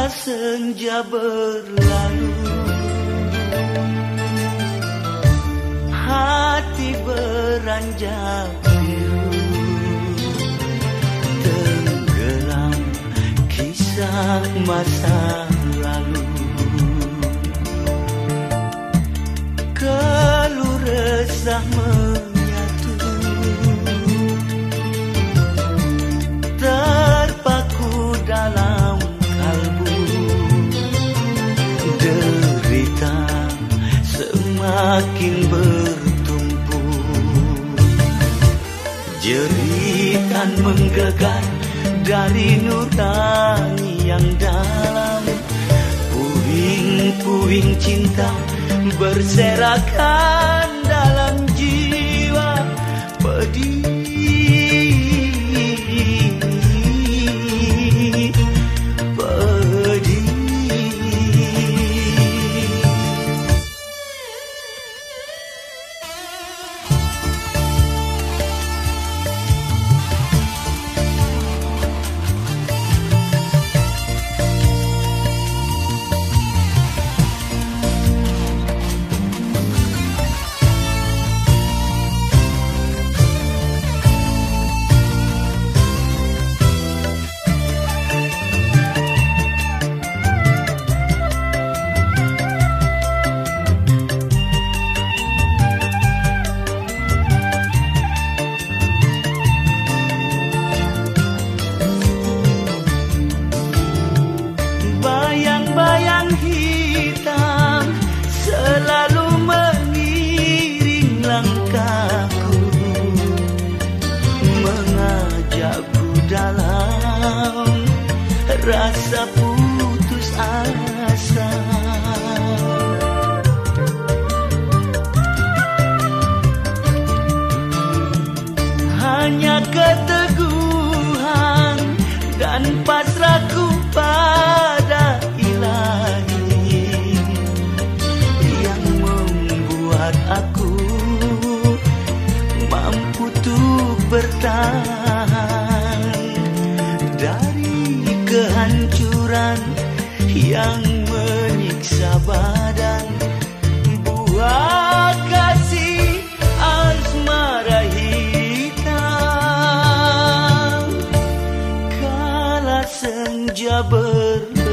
senja berlalu, hati beranjak biru, tenggelam kisah masa lalu. Keluh resah menyatu, terpaku dalam kalbu, derita semakin bertumpu, jeritan menggelegar dari nurani yang dalam, puing-puing cinta berserakan dalam jiwa pedih. Bayang-bayang hitam selalu mengiring langkahku, mengajakku dalam rasa putus asa. Hanya keteguhan dan pasrahku pada Ilahi yang membuat aku mampu untuk bertahan dari kehancuran yang menyiksa badan. Buah kasih asmara hitam, kala senja berlalu,